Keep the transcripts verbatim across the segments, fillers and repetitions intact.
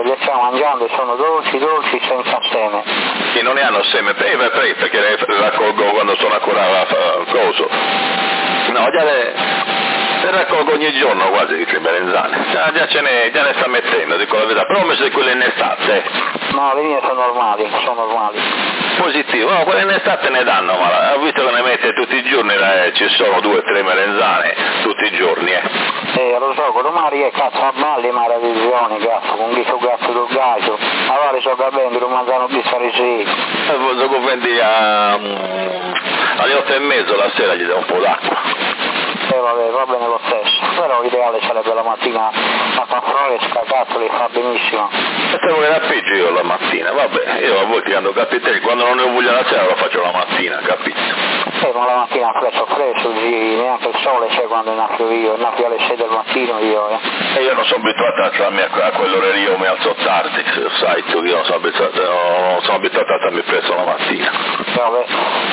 Le stiamo mangiando e sono dolci, dolci, senza seme. Che non ne hanno seme, beh, beh, perché le raccolgo quando sono ancora a coso. No, già le, le raccolgo ogni giorno quasi le merenzane. Già, già, ce ne, già ne sta mettendo, dico la verità, però ho messo di quelle in estate. No, le mie sono normali, sono normali. Positivo, no, quelle in estate ne danno, ma ho visto che ne mette tutti i giorni, eh, ci sono due o tre merenzane, tutti i giorni, eh. Eh, lo so, domani che cazzo a balli maravisioni, cazzo, con chi cazzo del gaggio. Allora so da bene, lo mangiano più sarisi. Dopo vendi a, alle otto e mezzo la sera gli do un po' d'acqua. Eh vabbè, va bene lo stesso, però l'ideale sarebbe la mattina a fa fresca, cazzo, li fa benissimo. E se vuoi la peggio io la mattina, vabbè, io a volte quando capite, quando non ne ho voglia la sera lo faccio la mattina, capito? Eh, ma la mattina fresco fresco, neanche il sole c'è quando nasco io, nasco alle sei del mattino io, eh. E io non sono abituato a alzarmi a, a quell'orario, io mi alzo tardi, sai tu, io non sono abituato, non sono abituato a alzarmi presto la mattina. Vabbè,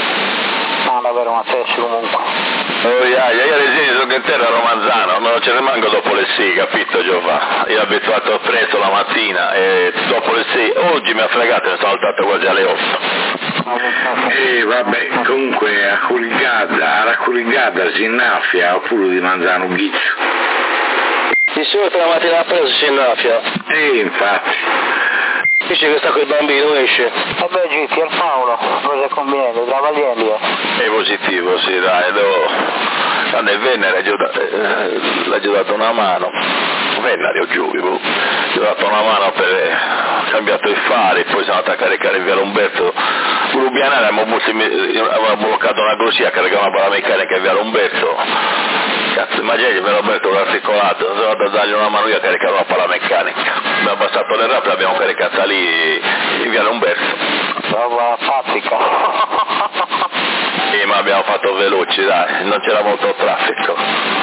ma davvero una testa comunque. Oh, yeah, io ad esempio sono in terra romanzano, non ce ne manco dopo le sei, capito Giova? Io ho abituato presto la mattina e dopo le sei, oggi mi ha fregato e mi sono alzato quasi alle otto. E eh, vabbè, comunque a Curigada, a Curigada si innaffia oppure di mangiare un ghiccio. Di solito la mattina presto si innaffia. Eh, infatti. Dice che sta quel bambino, esce. E beh, Gitti, il Paolo, cosa conviene, travagliendo. È positivo, sì, dai, devo... quando è Venere gli ho dato, eh, l'ha dato una mano, Venere o Giuvi, boh. Gli ho dato una mano per cambiato i fari, poi sono andato a caricare via Umberto. Rubianare aveva bloccato una corsia a caricare una pala meccanica via Umberto. Cazzo, immaginate, me l'ho aperto l'articolato, sono andato a dargli una mano io a caricare una pala meccanica. Abbiamo passato le rape e l'abbiamo caricata lì in via Umberto. Roba fabbrica. Sì, ma abbiamo fatto veloci, dai, non c'era molto traffico.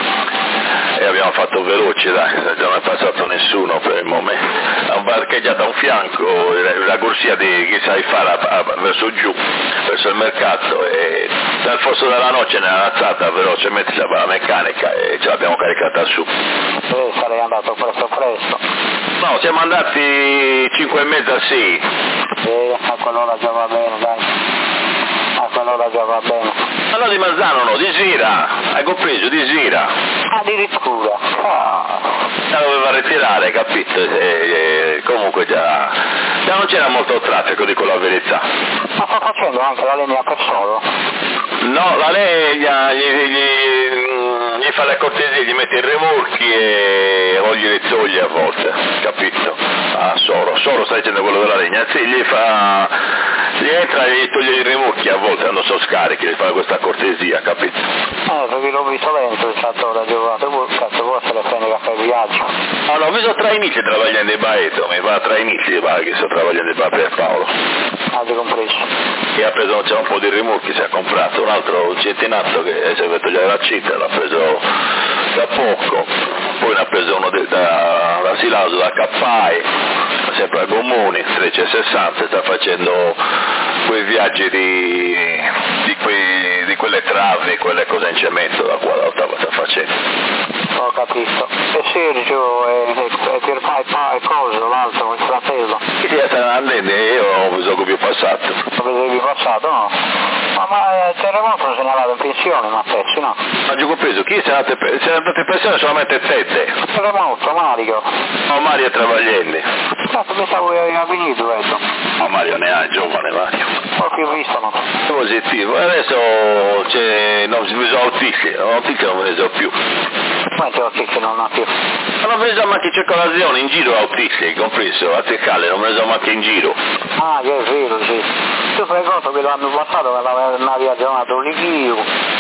E abbiamo fatto veloci, dai, non è passato nessuno per il momento. Hanno parcheggiato a un fianco la corsia di chi sai fare a, a, verso giù, verso il mercato, e nel fosso della noce ne ha alzata velocemente la meccanica e ce l'abbiamo caricata su. Eh, sarei andato presto presto. No, siamo andati cinque e mezza, sì. Eh, a quell'ora già va bene, dai. A quell'ora già va bene. Ma no, di Mazzano no, di Sira, hai compreso, di Sira. Addirittura. Ah. La doveva ritirare, capito? E, e, comunque già, già non c'era molto traffico, dico la verità. Ma sta facendo anche la legna per solo? No, la legna gli, gli, gli fa le cortesie, gli mette i rimorchi e o glieli toglie a volte, capito? Ah, Soro, Soro sta dicendo quello della legna, sì, gli fa, gli entra e gli toglie i rimorchi a volte, non so scarichi, gli fa questa cortesia, capito? Eh, perché l'ho visto lento il cazzo da giocato, cazzo vuoi se le prende a fare viaggio. Ah, no, ho visto tre amici lavorando in Baeto, mi va tre amici che sto lavorando in Baeto per Paolo. Ah, ti compreso. E ha preso, c'è un po' di rimorchi, si è comprato un altro centinato che si è fatto già la città, l'ha preso da poco, poi ne ha preso uno de, da, da Silauso, da Cappai, sempre a Gommoni, trecentosessanta, sta facendo quei viaggi di, di, quei, di quelle travi, quelle cose in cemento da qua da Ottava sta facendo. Ho capito. E Sergio e, e Pierpa e Coso, l'altro, il fratello. Chi si sta andando? Io non ho visto più passato. Lo vedevi passato, no? Ma, ma il terremoto lo segnalato in pensione, ma pezzi, no? Ma giù compreso, chi si è andato in pensione solamente Tedde? Il terremoto, Mario. No, Mario è Travaglielli. Cazzo, pensavo che aveva finito, vedo. No, Mario ne ha, è giovane Mario. Ho più visto, no? Positivo, adesso c'è, no, mi so autisti, autisti non me ne so più. Ma c'è che non ha più. Ma non me ne so manche in circolazione, in giro autisti, compreso, a Teccale, non me ne so manche in giro. Ah, che è vero, sì. Tu fai conto che l'anno passato me l'aveva chiamato Lichio,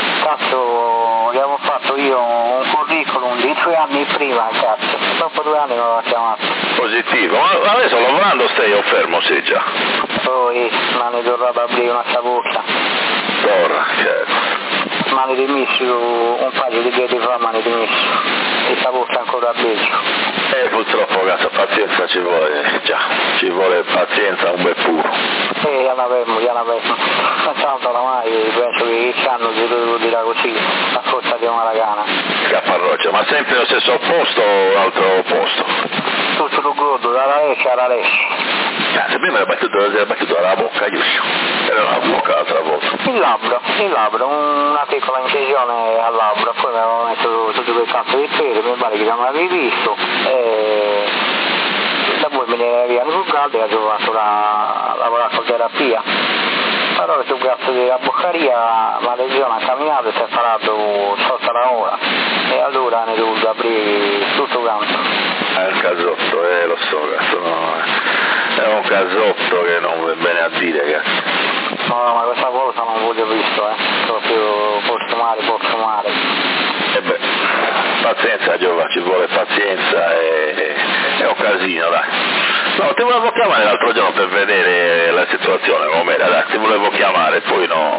cazzo, gli avevo fatto io un curriculum di due anni prima, cazzo, dopo due anni non l'ho chiamato. Positivo, ma adesso lavorando stai o fermo sei già? Poi mi hanno tornato a aprire una bocca. Porra, certo. Mi hanno dimesso un paio di piedi fa, mi hanno dimesso. E sta bocca ancora a peggio. Eh, purtroppo, cazzo, pazienza ci vuole, già, ci vuole pazienza, un bel puro. Eh, gliela avremmo, gliela avremmo. Tanto oramai penso che il anno si devo dire così, a forza di una ragana. Capparroccia, ma sempre lo stesso posto o altro posto? tutto lo godo, dalla Lecce alla Lecce. Ah, se prima era battuto, era battuto alla bocca, giusto? Era una bocca l'altra volta. Il labbro, il labbro, una piccola incisione al labbro, poi mi avevo messo tutti quei cazzo di peli, mi pare che non l'avevi visto, e da poi me ne via sul caldo e ho trovato la lavorare con terapia. Però su cazzo della boccaria la lesione ha camminato e si è parato sotto la ora e allora ne ho dovuto aprire tutto quanto. È un casotto, eh, lo so, cazzo, no, è un casotto che non va bene a dire, cazzo. No, ma questa cosa non voglio visto, eh, proprio posso male, posso male. E beh, pazienza Giova, ci vuole pazienza e è un casino, dai. No, ti volevo chiamare l'altro giorno per vedere la situazione com'era, dai, ti volevo chiamare, poi no,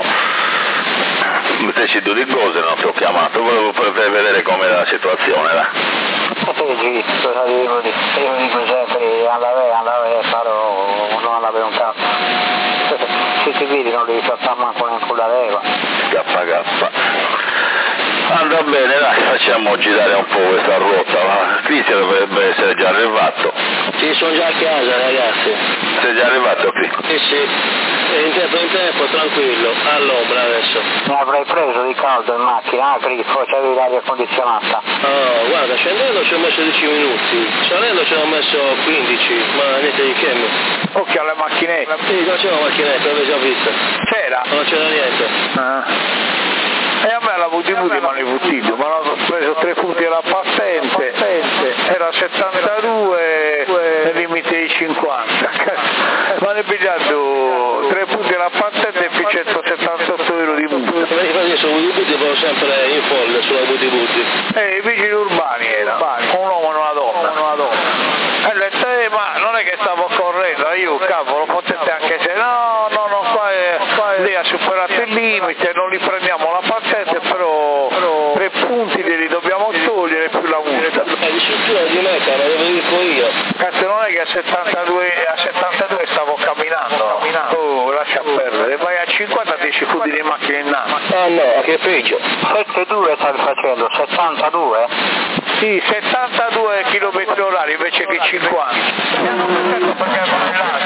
mi feci due di cose, non ti ho chiamato, volevo per vedere com'era la situazione, dai. Sì, cosa devo dire? Io dico sempre, andare, andare, farò, non andare un cazzo. Se ti vedi non devi saltare manco nel culo leva. Kappa kappa. Andrà bene, dai, facciamo girare un po' questa ruota, ma Cristian dovrebbe essere già arrivato. Sì, sono già a casa, ragazzi. Sei già arrivato qui? Sì, sì. E in tempo in tempo, tranquillo, all'ombra adesso. Mi avrei preso di caldo in macchina, ah, Cristo, c'avevi l'aria condizionata. Oh, guarda, scendendo ci ho messo dieci minuti, salendo ci ho messo quindici, ma niente di che. Occhio alle macchinette. Sì, non c'era una macchinetta, l'avevi già vista. C'era? Non c'era niente. Ah. E a me la V T V di Manivuttiglio, mi hanno preso tre punti alla patente, era settantadue nel limite di cinquanta. Mi hanno pigliato tre punti alla patente e poi centosettantotto euro di multa. Io su V T V vado sempre in folle sulla V T V. E i vigili urbani era, un uomo e una donna. Una donna. E ho detto, eh, ma non è che stavo correndo, io cavolo, potete anche se no, no, no, qua, è, qua è, lei ha superato il limite, non li prendiamo la patente, però, però tre punti li dobbiamo togliere più la multa. È di struttura di meta, me lo dico io. Cazzo, non è che a settantadue, a settantadue stavo camminando, camminando. Oh, lascia perdere, vai a cinquanta ti ci fudi di macchina in naso. Ah no, che peggio. settantadue stavi facendo, settantadue? Sì, settantadue chilometri orari invece che cinquanta. Mi hanno pensato perché avevo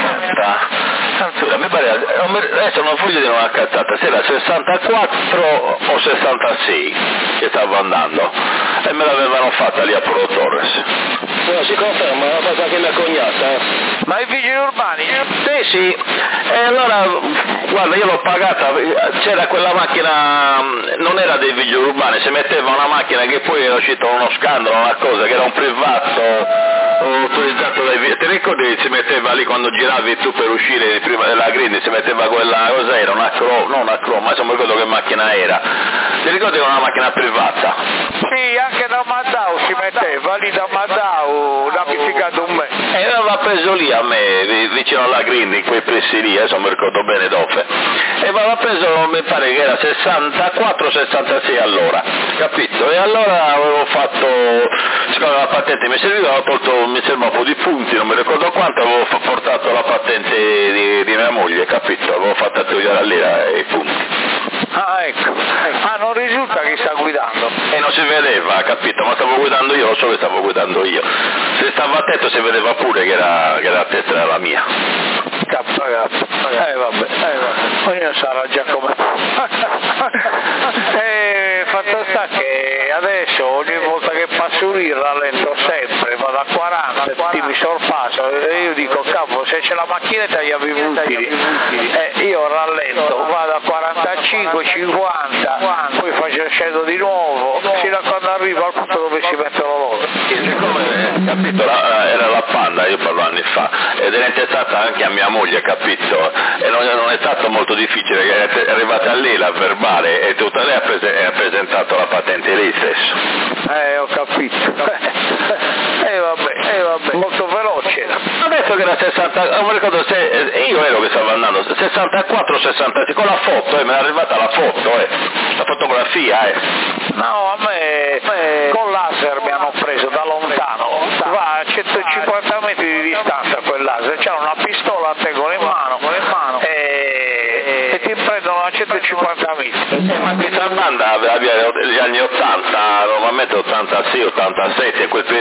Allora, mi pare, adesso non voglio dire una cazzata, se era sessantaquattro o sessantasei che stavo andando e me l'avevano fatta lì a Polo Torres. No, si conferma, l'ha fatta anche mia cognata. Eh. Ma i vigili urbani? Sì, sì, e allora, guarda, io l'ho pagata, c'era quella macchina, non era dei vigili urbani, si metteva una macchina che poi era uscito uno scandalo, una cosa, che era un privato autorizzato dai vigili, ti ricordi si metteva lì quando giravi tu per uscire prima della griglia, si metteva quella, cos'era, una Crow, non una Crow, ma insomma ricordo che macchina era, ti ricordi che era una macchina privata? Sì, anche da Maddao si metteva, lì da Maddao, l'ha appiccicato un me. E aveva preso lì a me, vicino alla Green, in quei pressi lì, adesso mi ricordo bene dove. E aveva preso, mi pare che era sessantaquattro sessantasei all'ora, capito? E allora avevo fatto, siccome la patente mi serviva, avevo tolto, mi serviva un po' di punti, non mi ricordo quanto, avevo portato la patente di, di mia moglie, capito? Avevo fatto togliere all'era i punti. Ah, ecco. Ah, non risulta che sta guidando. E non si vedeva, capito? Ma stavo guidando io, lo so che stavo guidando io. Se stavo attento si vedeva pure che era, che la testa era la mia. Cazzo, ragazzi. Eh vabbè, eh vabbè. Ognuno sarà già come. E fatto sta che adesso ogni volta che passo lì rallento sempre, vado a quaranta, ti mi sorpasso e io dico cavolo, se c'è la macchinetta gli avevi utili. E io rallento, vado a quarantacinque, cinquanta, poi faccio scendo di nuovo, fino a quando arrivo al punto dove si mettono loro. Siccome, capito, la, era la Panda, io parlo anni fa, ed era intestata anche a mia moglie, capito? E non, non è stato molto difficile, che è arrivata lì la verbale e tutta lei ha, prese, ha presentato la patente lei stesso. Eh, ho capito. E eh, vabbè, eh, vabbè, molto veloce. Adesso che era sessanta, non mi ricordo se, io ero che stavo andando, sessantaquattro sessantasei, con la foto, eh, mi è arrivata la foto, eh, la fotografia, eh. No, a me, a me con laser mi hanno preso da lontano, va a centocinquanta metri di distanza quel laser, c'era una pistola, tengono in mano, in mano e, e ti prendono a centocinquanta metri. Ma questa banda aveva gli anni ottanta, normalmente ottantasei ottantasette, in quel periodo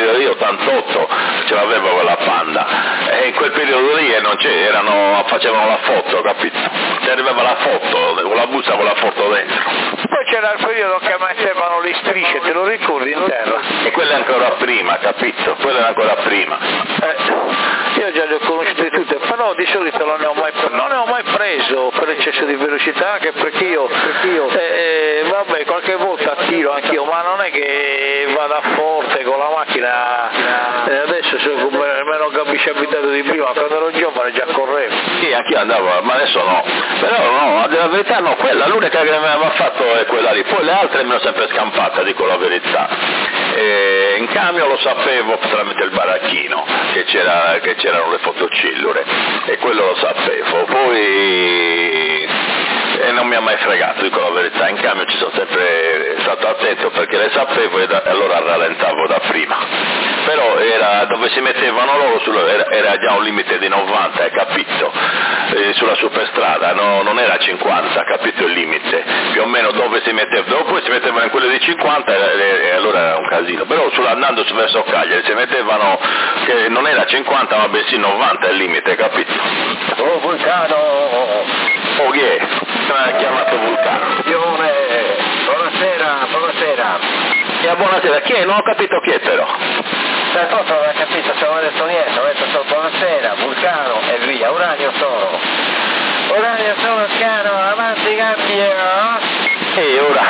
io, io ottantotto ce l'avevo quella Panda, e in quel periodo lì non c'erano, facevano la foto, capito? Ti arrivava la foto, con la busta con la foto dentro. Poi c'era il periodo che mettevano le strisce, te lo ricordi, in terra? E quella è ancora prima, capito? Quella è ancora prima. Eh, io già le ho conosciute tutte, però di solito non ne ho mai, non ne ho mai preso per eccesso di velocità, anche perché io, perché io eh, vabbè, qualche volta tiro anch'io, ma non è che vada forte con la macchina, eh, adesso sono meno capisci abitato di prima, quando ero giovane già correvo. Sì, anch'io andavo, ma adesso no. Però no, la verità no, quella l'unica che mi aveva fatto è quella lì, poi le altre mi hanno sempre scampata, dico la verità. E in cambio lo sapevo tramite il baracchino che, c'era, che c'erano le fotocillure, e quello lo sapevo, poi e non mi ha mai fregato, dico la verità, in cambio ci sono sempre stato attento perché le sapevo e da, allora rallentavo da prima, però era dove si mettevano loro, sulla, era, era già un limite di novanta, hai capito, e sulla superstrada, no, non era cinquanta, capito il limite, più o meno dove si mettevano, poi si mettevano in quelle di cinquanta e, e allora era un casino, però sulla, andando verso Cagliari si mettevano che non era cinquanta ma bensì novanta il limite, capito? Oh Vulcano! Oh chi è? Mi ha chiamato Vulcano. Ione, buonasera, buonasera. Yeah, buonasera, chi è? Non ho capito chi è però. Sai, proprio non hai capito, se non ho detto niente, ho detto solo buonasera, Vulcano e via, Uranio sono. Uranio sono, Scano, avanti cambio. E ora,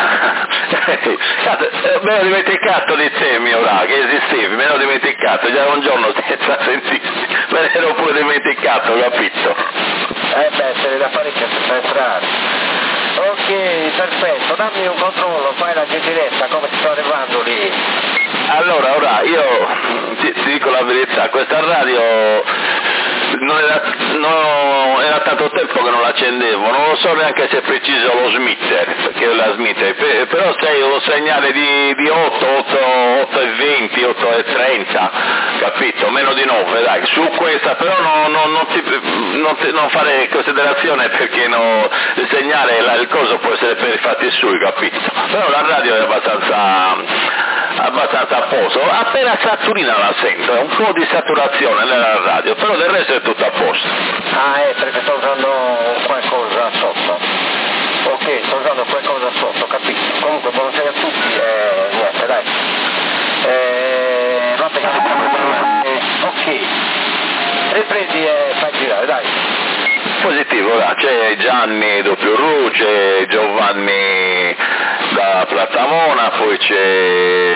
me l'ho dimenticato di te, mio ora, che esistevi, me l'ho dimenticato, già un giorno senza sentirti, me l'ero pure dimenticato, capito? Eh beh, se ne da parecchio senza entrare. Ok, perfetto, dammi un controllo, fai la gentilezza, come ti sto arrivando lì? Allora, ora, io ti, ti dico la verità, questa radio non era, no, era tanto tempo che non l'accendevo, non lo so neanche se è preciso lo smitter, perché è la smitter, però sei un segnale di, di otto, otto e venti, otto e trenta, capito? Meno di nove, dai, su questa, però no, no, non, ti, non, ti, non fare considerazione perché no, il segnale, la, il coso può essere per i fatti sui, capito? Però la radio è abbastanza abbastanza a posto, appena saturina la sento, è un po' di saturazione nella radio, però del resto è tutto a posto. Ah, è perché sto usando qualcosa sotto. Ok, sto usando qualcosa sotto, capito? Comunque buonasera a tutti, eh, niente, dai. Eh, vabbè, eh, ok, riprendi e fai girare, dai. Positivo, là. C'è Gianni doppio Ru, c'è Giovanni da Platamona, poi c'è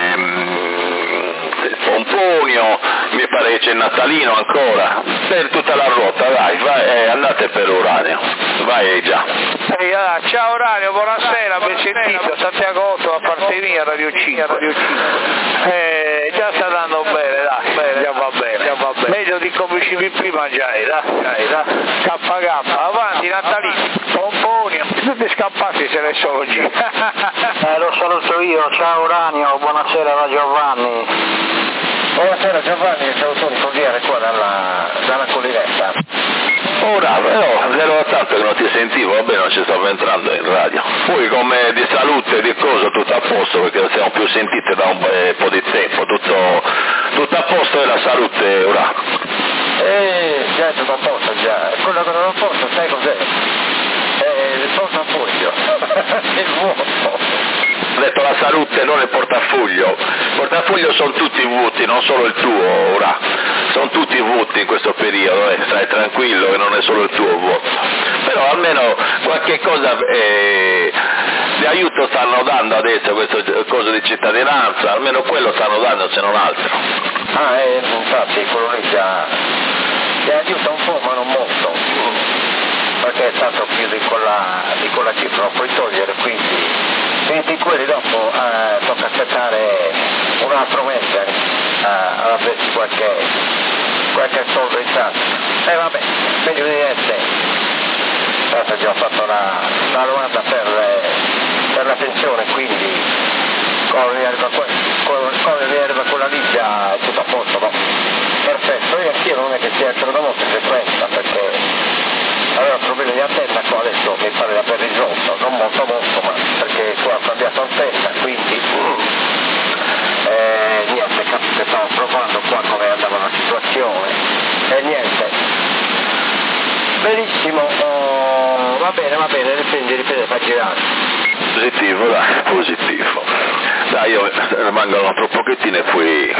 Pomponio, mi pare che c'è Natalino ancora, per tutta la ruota, dai, vai, eh, andate per Uranio, vai già. Ehi, ah, ciao Uranio, buonasera, ben sentito, Santiago otto a parte mia, Radio cinque, Radio cinque. Eh, già sta andando bene, dai, bene, già va bene, già va bene. Meglio di come uscivi prima già, dai, dai, dai, K K, avanti Natalino, Pomponio, tutti scappati se ne sono oggi. Eh, lo saluto io, ciao Uranio, buonasera da Giovanni. Buonasera Giovanni, salutoni cordiali qua dalla, dalla collinetta. Ora, però, ero tanto che non ti sentivo, vabbè, non ci stavo entrando in radio. Poi come di salute, di cosa, tutto a posto, perché non siamo più sentite da un po' di tempo, tutto, tutto a posto e la salute, ora. Eh, già è tutto a posto, già. Quello che non è a posto, sai cos'è? Eh, il portafoglio. Il vuoto. Ho detto la salute, non il portafoglio. Il portafoglio sono tutti vuoti, non solo il tuo, ora. Sono tutti vuoti in questo periodo, eh. Stai tranquillo che non è solo il tuo vuoto. Però almeno qualche cosa eh, di aiuto stanno dando adesso, questo coso di cittadinanza, almeno quello stanno dando se non altro. Ah, eh, infatti, quello lì già ti aiuta un po', ma non molto. Perché è stato più di quella, di quella cifra, lo puoi togliere, quindi quindi quelli dopo eh, tocca aspettare un altro mese eh, ad averci qualche, qualche soldo in tasca. E eh, vabbè, meglio di niente. Adesso già ho fatto la, la domanda per, eh, per la pensione, quindi come mi arriva, come mi arriva quella lì già è tutto a posto, no? Perfetto, io anch'io non è che sia entrato molto in frequenza perché aveva problemi di antenna, qua adesso mi pare di aver risolto, non molto molto, ma perché qua ho cambiato antenna, quindi eh, niente, capito, stavo provando benissimo, oh, va bene, va bene, riprendi, riprendi, fa girare. Positivo, dai, positivo. Dai, io rimangono altro pochettino e poi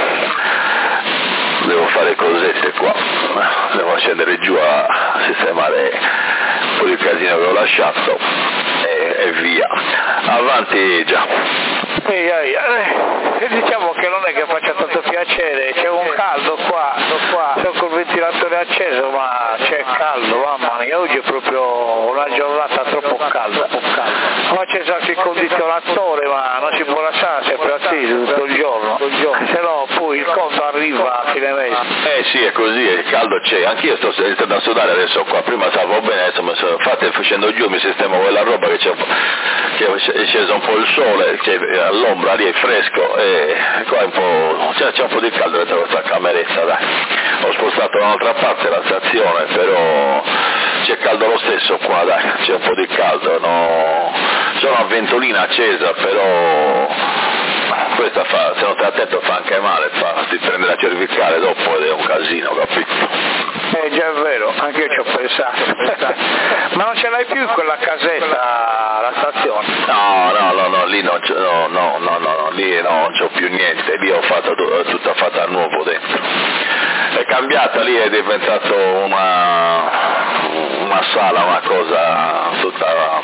devo fare cosette qua, devo scendere giù a sistemare un po' di casino che ho lasciato e, e via. Avanti già. Ehi, ehi, eh, diciamo che non è che faccia tanto piacere, c'è un caldo qua, qua, sono col ventilatore acceso ma c'è caldo, mamma mia, oggi è proprio una giornata troppo calda, ho acceso anche il condizionatore ma non si può lasciare sempre acceso tutto il giorno, se no poi il conto arriva a fine mese. Eh sì, è così, il caldo c'è, anch'io sto iniziando a sudare adesso qua, prima stavo bene, adesso mi sono, infatti facendo giù mi sistemo quella roba che c'è un po', che è sceso un po' il sole, che all'ombra lì è fresco e qua è un po', c'è, c'è un po' di caldo dentro questa cameretta, dai. Ho spostato da un'altra parte la stazione, però c'è caldo lo stesso qua, dai, c'è un po' di caldo, no? C'è una ventolina accesa, però questa fa, se non stai attento fa anche male, fa, ti prende la cervicale dopo ed è un casino, capito? Eh già è vero, anche io ci ho pensato. Ma non ce l'hai più quella casetta, la stazione? No, no, no, no, lì non c'è, no, no, no, no, no, lì no, non c'ho più niente, lì ho fatto tutta fatta a nuovo dentro. È cambiata, lì è diventato una, una sala, una cosa tutta,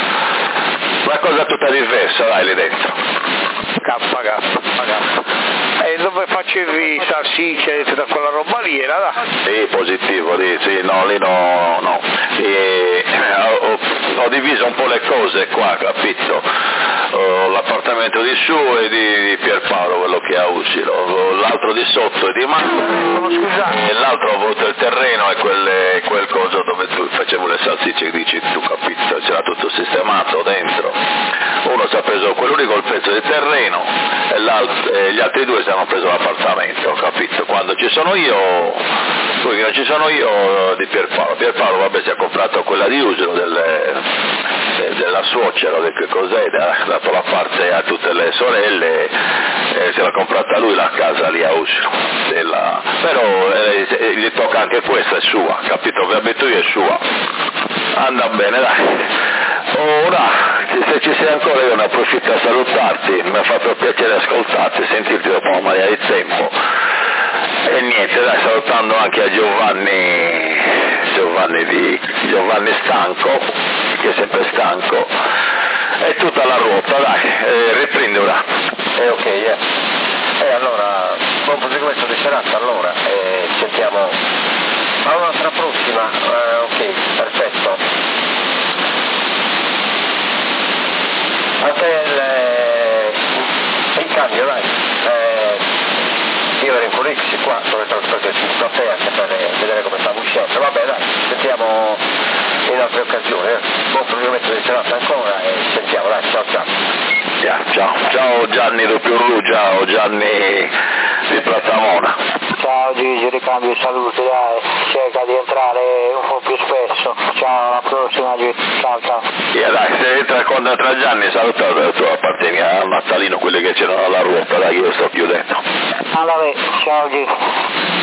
una cosa tutta diversa, dai, lì dentro. K, K, K. E dove facevi salsicce e tutta quella roba lì era là? Sì, positivo, lì, sì, no, lì no, no. E, ho, ho diviso un po' le cose qua, capito? Ho l'appartamento di su e di Pierpaolo, quello che ha Uscilo, l'altro di sotto è di Marco, e l'altro ho avuto il terreno e quelle, quel coso dove tu facevo le salsicce che dici tu, capito? C'era tutto sistemato dentro. Uno si è preso quell'unico il pezzo di terreno e, e gli altri due si hanno preso l'appartamento, capito? Quando ci sono io, poi che non ci sono io di Pierpaolo, Pierpaolo vabbè si è comprato quella di Usero delle, de, della suocera, di che cos'è, ha dato la parte a tutte le sorelle e se l'ha comprata lui la casa lì a Usero, della, però eh, gli tocca anche questa, è sua, capito? Vi abito io, è sua, anda bene, dai. Ora, se ci sei ancora io ne approfitto a salutarti, mi ha fatto piacere ascoltarti, sentirti dopo una marea di tempo e niente, dai, salutando anche a Giovanni, Giovanni, di, Giovanni Stanco, che è sempre stanco, e tutta la ruota, dai, eh, riprendi ora. Eh ok, eh. E allora, buon proseguimento di serata allora, e ci sentiamo a un'altra prossima, eh, ok, perfetto. Anche il, il cambio, dai, eh, io ero in Curixi qua, dove sono state tutto aperte per vedere come stavo uscendo, vabbè dai, sentiamo in altre occasioni, eh. Buon proseguimento di serata ancora e sentiamo, dai, ciao ciao. Yeah, ciao, ciao Gianni Rupiurru, ciao Gianni di Platamona. Ciao Gigi, ricambio i saluti, dai, cerca di entrare un po' più spesso, ciao, alla prossima Gigi, ciao ciao. Yeah, dai, se entra con tra Gianni saluta, tu appartieni a Nattalino, quelli che c'erano alla ruota, dai, io sto chiudendo. Allora, ciao Gigi.